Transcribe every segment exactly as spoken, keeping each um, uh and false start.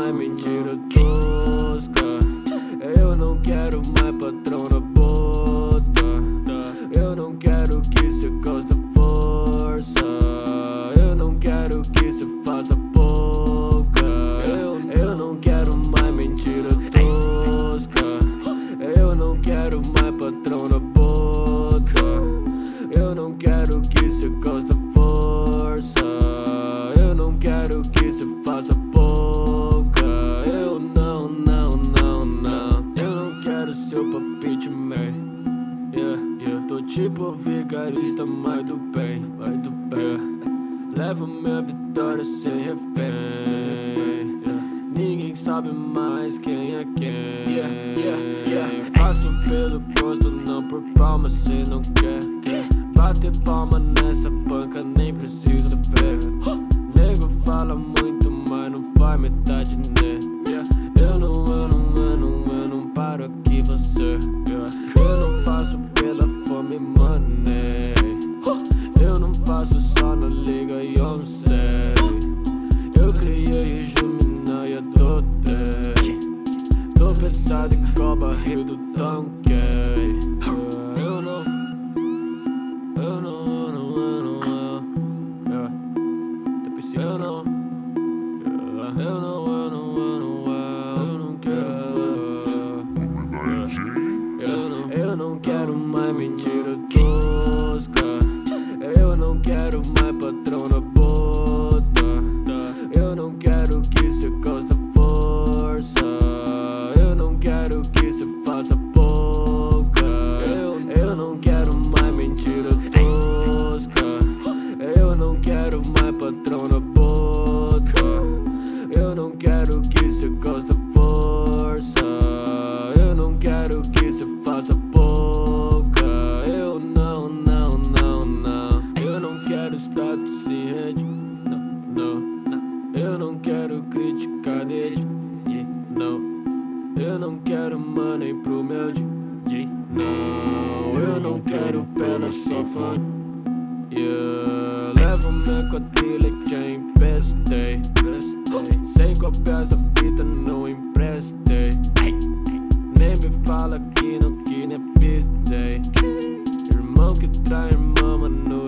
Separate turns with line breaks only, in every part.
mais mentira tosca. Eu não quero mais patrão na bota. Eu não quero que cê gosta força. Eu não quero que cê faça pouca. Eu, eu não quero mais mentira tosca. Eu não quero mais patrão na bota. Eu não quero que cê gosta força. Eu não quero que cê faça pouca. Eu não, não, não, não. Eu não quero seu palpite, man. Yeah, yeah. Tô tipo vigarista, mais do bem, mais do bem. Yeah. Levo minha vitória sem refém. Yeah. Ninguém sabe mais quem é quem. Yeah, yeah, yeah. Faço pelo gosto, não por palma, cê não quer. Bater palma nessa banca, nem precisa ver. Nego fala muito, mas não faz metade, né? Eu não, eu não, eu não, eu não paro aqui, você. Eu não faço pela fome, money. Eu não faço só na liga, e eu não sei. Eu criei o Jumina e adotei. Tô pensado igual barril do tanque. Eu não, eu não, eu não, eu não, eu não. Eu não, eu não, eu não, eu não, eu não quero. Eu não, eu não quero mais mentira tosca. Eu não quero mais patrão na bota. Eu não quero que cê gosta força. Eu não quero que cê faça pouca. Eu, eu não quero mais mentira tosca. Eu não quero mais patrão na bota. Eu não quero que cê gosta força. Eu não quero que cê faça pouca. Eu não, não, não, não. Eu não quero status em rede. Não, não, não. Eu não quero criticar dele. Não. Eu não quero money pro meu dia. Não. Eu não quero pela safada. Yeah. Levo minha quadrilha que já emprestei. Sem copias da fita não emprestei. Nem me fala que não que nem pisei. Irmão que trai irmã, mano,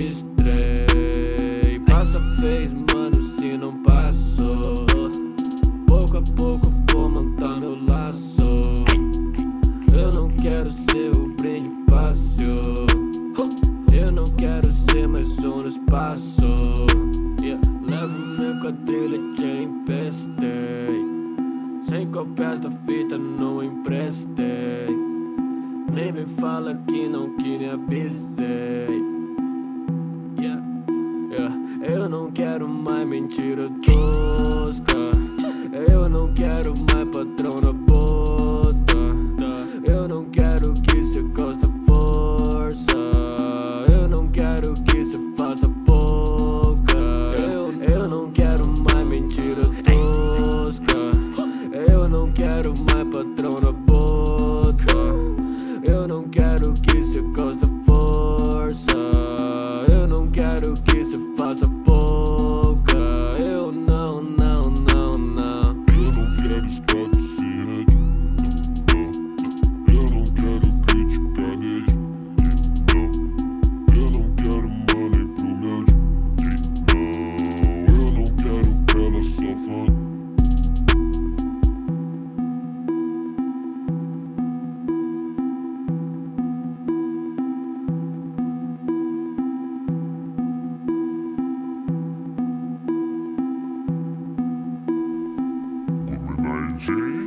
registrei. Passa vez, mano, se não passou. Pouco a pouco vou montar meu laço. Eu não quero ser o brinde fácil. Eu não quero ser mais um no espaço. Yeah. Levo minha quadrilha que empestei. Sem copias da fita não emprestei. Nem me fala que não que nem avisei. Yeah. Yeah. Eu não quero mais mentira tosca. Eu não quero mais patrão na bota. Eu não quero que cê gosta força. Eu não quero que cê faça pouca. Eu, eu não quero mais mentira tosca. Eu não quero mais patrão na bota. Eu não quero que cê gosta força. Eu não quero que cê faça pouca. Eu não, não, não, não.
Eu não quero status em rede. Não, não. Eu não quero criticar dele. Não. Eu não quero money pro meu dia. Não. Eu não quero pela safada. G